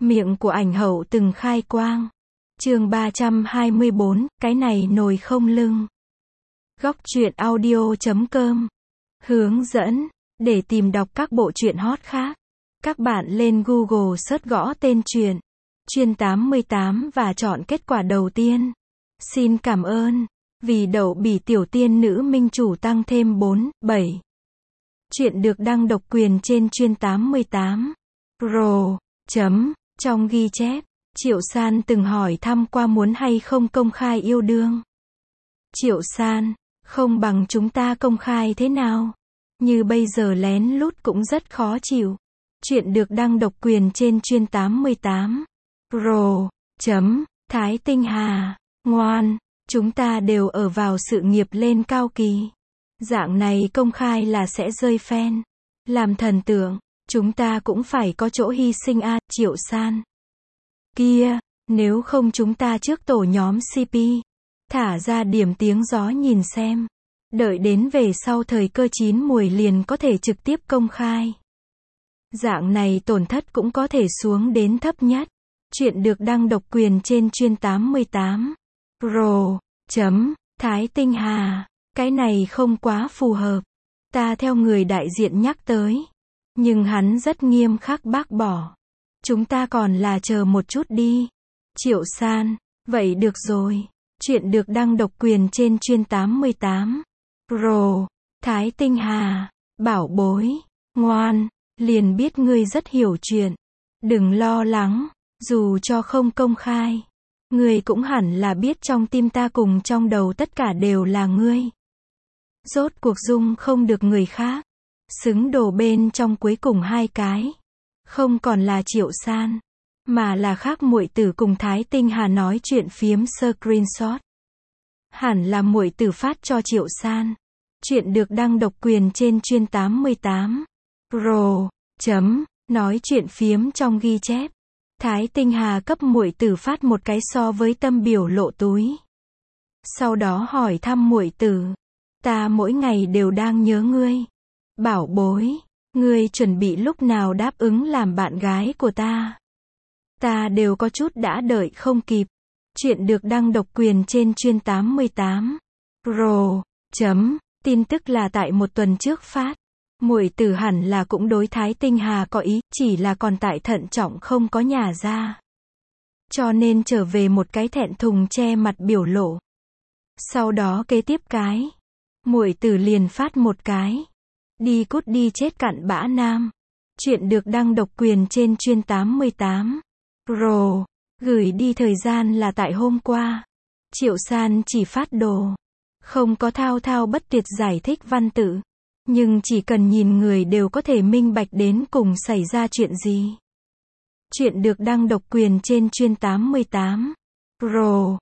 Miệng của ảnh hậu từng khai quang. Chương 324, cái này nồi không lưng. Góc truyện audio.com. Hướng dẫn. Để tìm đọc các bộ truyện hot khác, các bạn lên Google search gõ tên truyện Chuyên 88 và chọn kết quả đầu tiên. Xin cảm ơn. Vì đậu bỉ tiểu tiên nữ minh chủ tăng thêm 4, 7. Chuyện được đăng độc quyền trên Chuyên 88. Pro. Trong ghi chép, Triệu San từng hỏi thăm qua muốn hay không công khai yêu đương. Triệu San, không bằng chúng ta công khai thế nào? Như bây giờ lén lút cũng rất khó chịu. Chuyện được đăng độc quyền trên Chuyên 88. Pro. Thái Tinh Hà, ngoan, chúng ta đều ở vào sự nghiệp lên cao kỳ. Dạng này công khai là sẽ rơi fan. Làm thần tượng, chúng ta cũng phải có chỗ hy sinh a, Triệu San. Kia, nếu không chúng ta trước tổ nhóm CP, thả ra điểm tiếng gió nhìn xem. Đợi đến về sau thời cơ chín muồi liền có thể trực tiếp công khai. Dạng này tổn thất cũng có thể xuống đến thấp nhất. Chuyện được đăng độc quyền trên Chuyên 88. Pro. Thái Tinh Hà, cái này không quá phù hợp. Ta theo người đại diện nhắc tới. Nhưng hắn rất nghiêm khắc bác bỏ. Chúng ta còn là chờ một chút đi. Triệu San, vậy được rồi. Chuyện được đăng độc quyền trên Chuyên 88. Pro. Thái Tinh Hà, bảo bối, ngoan, liền biết ngươi rất hiểu chuyện. Đừng lo lắng, dù cho không công khai. Ngươi cũng hẳn là biết trong tim ta cùng trong đầu tất cả đều là ngươi. Rốt cuộc dung không được người khác. Xứng đồ bên trong cuối cùng hai cái. Không còn là Triệu San, mà là khác muội tử cùng Thái Tinh Hà nói chuyện phiếm screenshot. Hẳn là muội tử phát cho Triệu San. Chuyện được đăng độc quyền trên Chuyên 88. Pro. Nói chuyện phiếm trong ghi chép. Thái Tinh Hà cấp muội tử phát một cái so với tâm biểu lộ túi. Sau đó hỏi thăm muội tử. Ta mỗi ngày đều đang nhớ ngươi. Bảo bối, ngươi chuẩn bị lúc nào đáp ứng làm bạn gái của ta? Ta đều có chút đã đợi không kịp. Chuyện được đăng độc quyền trên Chuyên 88. Pro. Tin tức là tại một tuần trước phát. Muội tử hẳn là cũng đối Thái Tinh Hà có ý, chỉ là còn tại thận trọng không có nhả ra. Cho nên trở về một cái thẹn thùng che mặt biểu lộ. Sau đó kế tiếp cái, muội tử liền phát một cái. Đi cút đi chết cặn bã nam. Chuyện được đăng độc quyền trên Chuyên 88. Pro. Gửi đi thời gian là tại hôm qua. Triệu San chỉ phát đồ. Không có thao thao bất tuyệt giải thích văn tự. Nhưng chỉ cần nhìn người đều có thể minh bạch đến cùng xảy ra chuyện gì. Chuyện được đăng độc quyền trên Chuyên 88. Pro.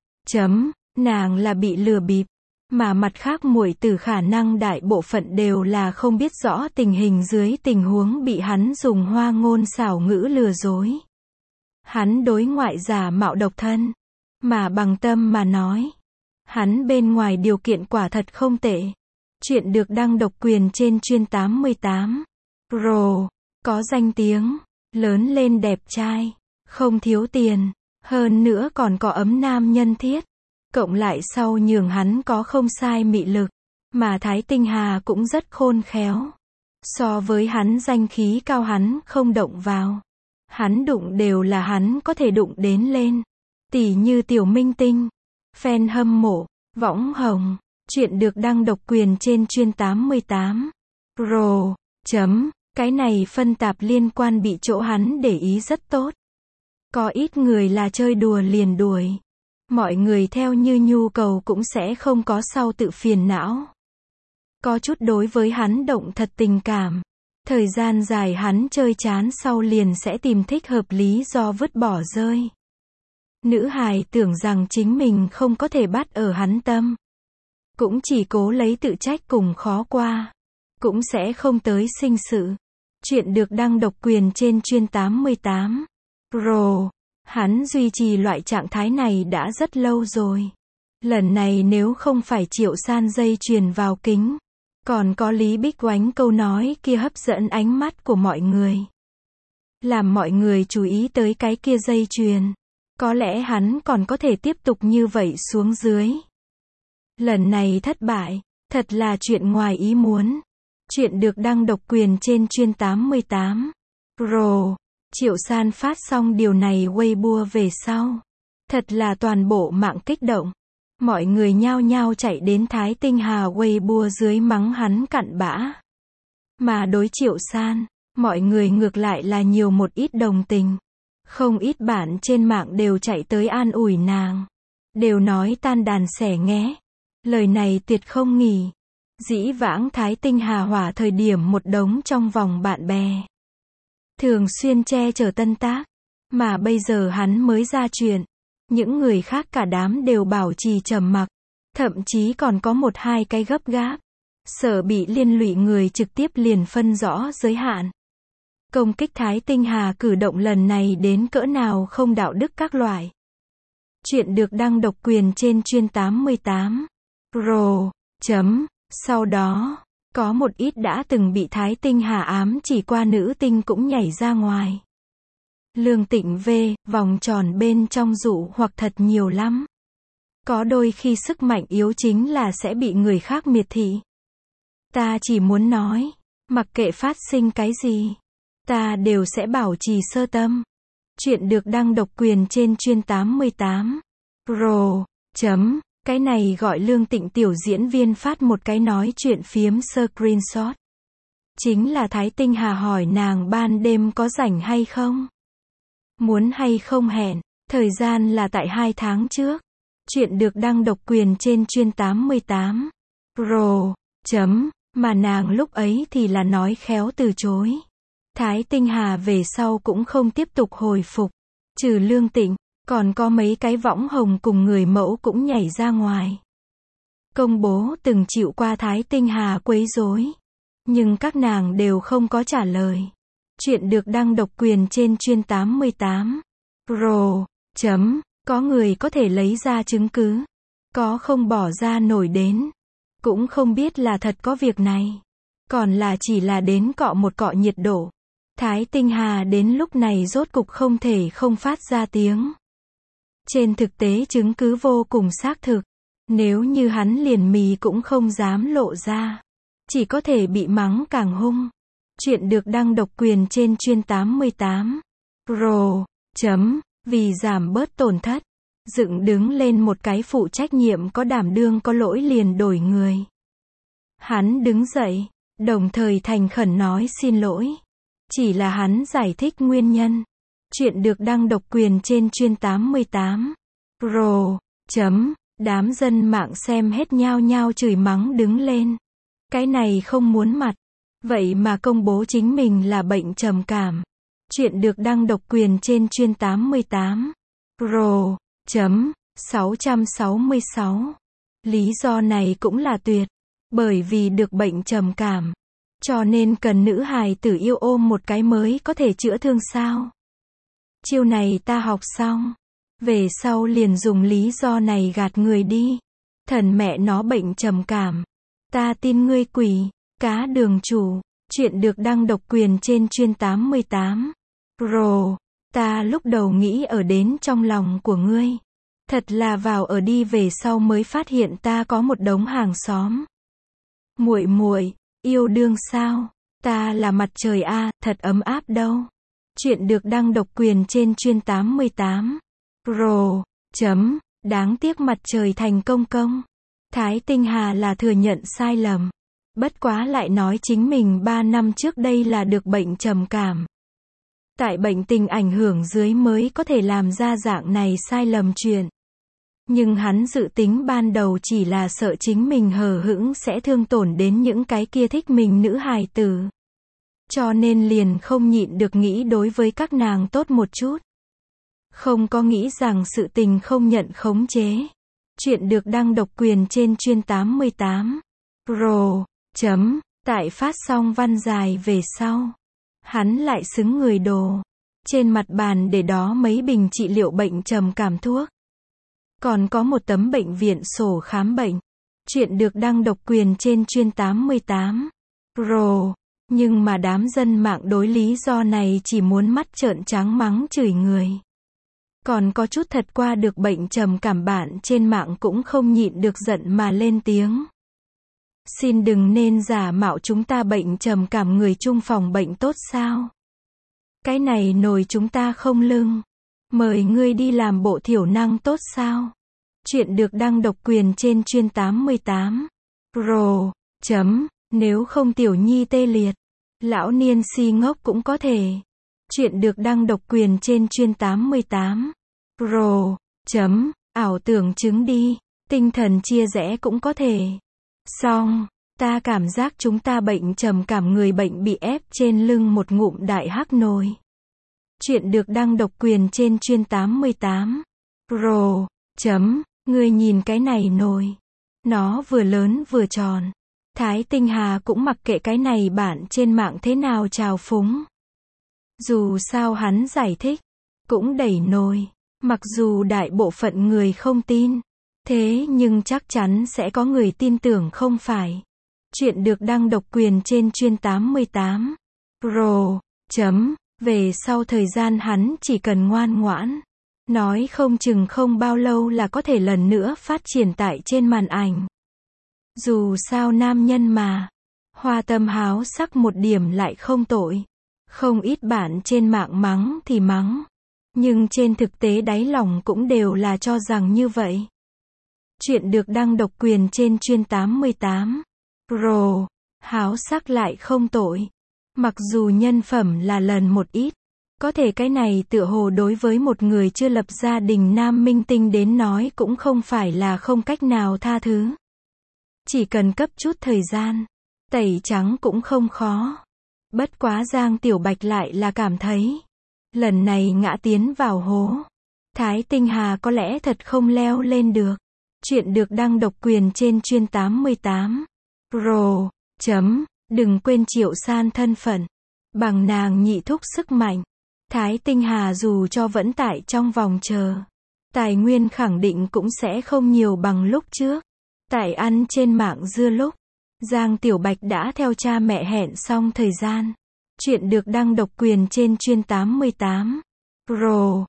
Nàng là bị lừa bịp. Mà mặt khác muội tử khả năng đại bộ phận đều là không biết rõ tình hình dưới tình huống bị hắn dùng hoa ngôn xảo ngữ lừa dối. Hắn đối ngoại giả mạo độc thân. Mà bằng tâm mà nói. Hắn bên ngoài điều kiện quả thật không tệ. Chuyện được đăng độc quyền trên Chuyên 88. Pro. Có danh tiếng. Lớn lên đẹp trai. Không thiếu tiền. Hơn nữa còn có ấm nam nhân thiết. Cộng lại sau nhường hắn có không sai mị lực. Mà Thái Tinh Hà cũng rất khôn khéo. So với hắn danh khí cao hắn không động vào. Hắn đụng đều là hắn có thể đụng đến lên. Tỉ như tiểu minh tinh. Fan hâm mộ. Võng hồng. Chuyện được đăng độc quyền trên Chuyên 88. Pro. Cái này phân tạp liên quan bị chỗ hắn để ý rất tốt. Có ít người là chơi đùa liền đuổi. Mọi người theo như nhu cầu cũng sẽ không có sau tự phiền não. Có chút đối với hắn động thật tình cảm. Thời gian dài hắn chơi chán sau liền sẽ tìm thích hợp lý do vứt bỏ rơi. Nữ hài tưởng rằng chính mình không có thể bắt ở hắn tâm. Cũng chỉ cố lấy tự trách cùng khó qua. Cũng sẽ không tới sinh sự. Chuyện được đăng độc quyền trên Chuyên 88. Pro. Hắn duy trì loại trạng thái này đã rất lâu rồi. Lần này nếu không phải Triệu San dây chuyền vào kính. Còn có Lý Bích Oánh câu nói kia hấp dẫn ánh mắt của mọi người. làm mọi người chú ý tới cái kia dây chuyền. Có lẽ hắn còn có thể tiếp tục như vậy xuống dưới. Lần này thất bại, thật là chuyện ngoài ý muốn. Chuyện được đăng độc quyền trên Chuyên 88. Pro. Triệu San phát xong điều này Weibo về sau. Thật là toàn bộ mạng kích động. Mọi người nhao nhao chạy đến Thái Tinh Hà Weibo dưới mắng hắn cặn bã. Mà đối Triệu San, mọi người ngược lại là nhiều một ít đồng tình. Không ít bạn trên mạng đều chạy tới an ủi nàng. Đều nói tan đàn xẻ nghé. Lời này tuyệt không nghỉ. Dĩ vãng Thái Tinh Hà hỏa thời điểm một đống trong vòng bạn bè. Thường xuyên che chở tân tác. Mà bây giờ hắn mới ra chuyện. Những người khác cả đám đều bảo trì trầm mặc. Thậm chí còn có một hai cái gấp gáp. Sợ bị liên lụy người trực tiếp liền phân rõ giới hạn. Công kích Thái Tinh Hà cử động lần này đến cỡ nào không đạo đức các loại. Chuyện được đăng độc quyền trên Chuyên 88. Pro. Sau đó, có một ít đã từng bị Thái Tinh Hà ám chỉ qua nữ tinh cũng nhảy ra ngoài. Lương Tịnh V, vòng tròn bên trong dụ hoặc thật nhiều lắm. Có đôi khi sức mạnh yếu chính là sẽ bị người khác miệt thị. Ta chỉ muốn nói, mặc kệ phát sinh cái gì, ta đều sẽ bảo trì sơ tâm. Chuyện được đăng độc quyền trên Chuyên 88. Pro. Cái này gọi Lương Tịnh tiểu diễn viên phát một cái nói chuyện phiếm screenshot. Chính là Thái Tinh Hà hỏi nàng ban đêm có rảnh hay không? Muốn hay không hẹn, thời gian là tại 2 tháng trước. Chuyện được đăng độc quyền trên Chuyên 88. Pro. Mà nàng lúc ấy thì là nói khéo từ chối. Thái Tinh Hà về sau cũng không tiếp tục hồi phục. Trừ Lương Tịnh, còn có mấy cái võng hồng cùng người mẫu cũng nhảy ra ngoài. Công bố từng chịu qua Thái Tinh Hà quấy rối. Nhưng các nàng đều không có trả lời. Chuyện được đăng độc quyền trên Chuyên 88. Pro. Có người có thể lấy ra chứng cứ. Có không bỏ ra nổi đến. Cũng không biết là thật có việc này. Còn là chỉ là đến cọ một cọ nhiệt độ. Thái Tinh Hà đến lúc này rốt cục không thể không phát ra tiếng. Trên thực tế chứng cứ vô cùng xác thực. Nếu như hắn liền mì cũng không dám lộ ra. Chỉ có thể bị mắng càng hung. Chuyện được đăng độc quyền trên Chuyên 88. Pro. Vì giảm bớt tổn thất. Dựng đứng lên một cái phụ trách nhiệm có đảm đương có lỗi liền đổi người. Hắn đứng dậy, đồng thời thành khẩn nói xin lỗi. Chỉ là hắn giải thích nguyên nhân. Chuyện được đăng độc quyền trên Chuyên 88. Pro. Đám dân mạng xem hết nhao nhao chửi mắng đứng lên. Cái này không muốn mặt. Vậy mà công bố chính mình là bệnh trầm cảm. Chuyện được đăng độc quyền trên Chuyên 88. Pro. 666. Lý do này cũng là tuyệt. Bởi vì được bệnh trầm cảm. Cho nên cần nữ hài tử yêu ôm một cái mới có thể chữa thương sao. Chiêu này ta học xong. Về sau liền dùng lý do này gạt người đi. Thần mẹ nó bệnh trầm cảm. Ta tin ngươi quỷ. Cá đường chủ. Chuyện được đăng độc quyền trên Chuyên 88. Pro. Ta lúc đầu nghĩ ở đến trong lòng của ngươi. Thật là vào ở đi về sau mới phát hiện ta có một đống hàng xóm. Muội muội, yêu đương sao? Ta là mặt trời a, thật ấm áp đâu. Chuyện được đăng độc quyền trên Chuyên 88. Pro. Đáng tiếc mặt trời thành công công. Thái Tinh Hà là thừa nhận sai lầm. Bất quá lại nói chính mình 3 năm trước đây là được bệnh trầm cảm. Tại bệnh tình ảnh hưởng dưới mới có thể làm ra dạng này sai lầm chuyện. Nhưng hắn dự tính ban đầu chỉ là sợ chính mình hờ hững sẽ thương tổn đến những cái kia thích mình nữ hài tử. Cho nên liền không nhịn được nghĩ đối với các nàng tốt một chút. Không có nghĩ rằng sự tình không nhận khống chế. Chuyện được đăng độc quyền trên Chuyên 88. Pro. Tại phát xong văn dài về sau. Hắn lại xứng người đồ. Trên mặt bàn để đó mấy bình trị liệu bệnh trầm cảm thuốc. Còn có một tấm bệnh viện sổ khám bệnh. Chuyện được đăng độc quyền trên Chuyên 88. Pro. Nhưng mà đám dân mạng đối lý do này chỉ muốn mắt trợn trắng mắng chửi người. Còn có chút thật qua được bệnh trầm cảm, bạn trên mạng cũng không nhịn được giận mà lên tiếng. Xin đừng nên giả mạo chúng ta bệnh trầm cảm, người chung phòng bệnh tốt sao? Cái này nồi chúng ta không lưng. Mời ngươi đi làm bộ thiểu năng tốt sao? Chuyện được đăng độc quyền trên chuyên 88. Pro. Nếu không tiểu nhi tê liệt. Lão niên si ngốc cũng có thể. Chuyện được đăng độc quyền trên chuyên 88. Pro. Ảo tưởng chứng đi. Tinh thần chia rẽ cũng có thể. Xong. Ta cảm giác chúng ta bệnh trầm cảm, người bệnh bị ép trên lưng một ngụm đại hắc nồi. Chuyện được đăng độc quyền trên chuyên 88. Pro. Ngươi nhìn cái này nồi. Nó vừa lớn vừa tròn. Thái Tinh Hà cũng mặc kệ cái này bạn trên mạng thế nào trào phúng. Dù sao hắn giải thích. Cũng đẩy nồi. Mặc dù đại bộ phận người không tin. Thế nhưng chắc chắn sẽ có người tin tưởng không phải. Chuyện được đăng độc quyền trên chuyên 88. Pro. Về sau thời gian hắn chỉ cần ngoan ngoãn. Nói không chừng không bao lâu là có thể lần nữa phát triển tại trên màn ảnh. Dù sao nam nhân mà. Hoa tâm háo sắc một điểm lại không tội. Không ít bạn trên mạng mắng thì mắng. Nhưng trên thực tế đáy lòng cũng đều là cho rằng như vậy. Chuyện được đăng độc quyền trên chuyên 88. Pro. Háo sắc lại không tội. Mặc dù nhân phẩm là lần một ít. Có thể cái này tựa hồ đối với một người chưa lập gia đình nam minh tinh đến nói cũng không phải là không cách nào tha thứ. Chỉ cần cấp chút thời gian. Tẩy trắng cũng không khó. Bất quá Giang Tiểu Bạch lại là cảm thấy. Lần này ngã tiến vào hố. Thái Tinh Hà có lẽ thật không leo lên được. Chuyện được đăng độc quyền trên chuyên 88. Pro. Đừng quên Triệu San thân phận. Bằng nàng nhị thúc sức mạnh. Thái Tinh Hà dù cho vẫn tại trong vòng chờ. Tài nguyên khẳng định cũng sẽ không nhiều bằng lúc trước. Tại ăn trên mạng dưa lúc. Giang Tiểu Bạch đã theo cha mẹ hẹn xong thời gian. Chuyện được đăng độc quyền trên chuyên 88. Pro.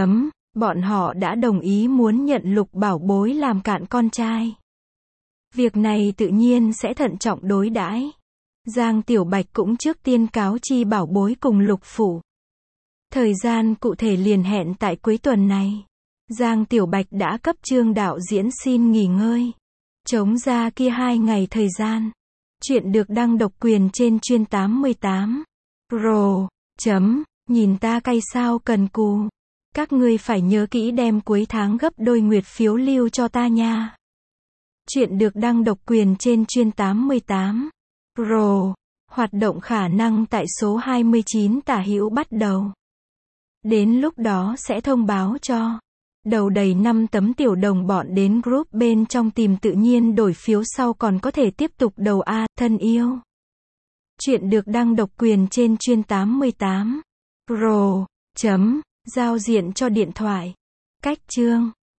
Bọn họ đã đồng ý muốn nhận Lục Bảo Bối làm cạn con trai. Việc này tự nhiên sẽ thận trọng đối đãi. Giang Tiểu Bạch cũng trước tiên cáo chi Bảo Bối cùng Lục Phủ. Thời gian cụ thể liền hẹn tại cuối tuần này. Giang Tiểu Bạch đã cấp Trương đạo diễn xin nghỉ ngơi. Chống ra kia 2 ngày thời gian. Chuyện được đăng độc quyền trên chuyên 88. Pro. Nhìn ta cay sao cần cù. Các ngươi phải nhớ kỹ đem cuối tháng gấp đôi nguyệt phiếu lưu cho ta nha. Chuyện được đăng độc quyền trên chuyên 88. Pro. Hoạt động khả năng tại số 29 tả hữu bắt đầu. Đến lúc đó sẽ thông báo cho. Đầu đầy 5 tấm tiểu đồng bọn đến group bên trong tìm tự nhiên đổi phiếu sau còn có thể tiếp tục đầu A, thân yêu. Chuyện được đăng độc quyền trên chuyên 88. Pro. Giao diện cho điện thoại. Cách chương.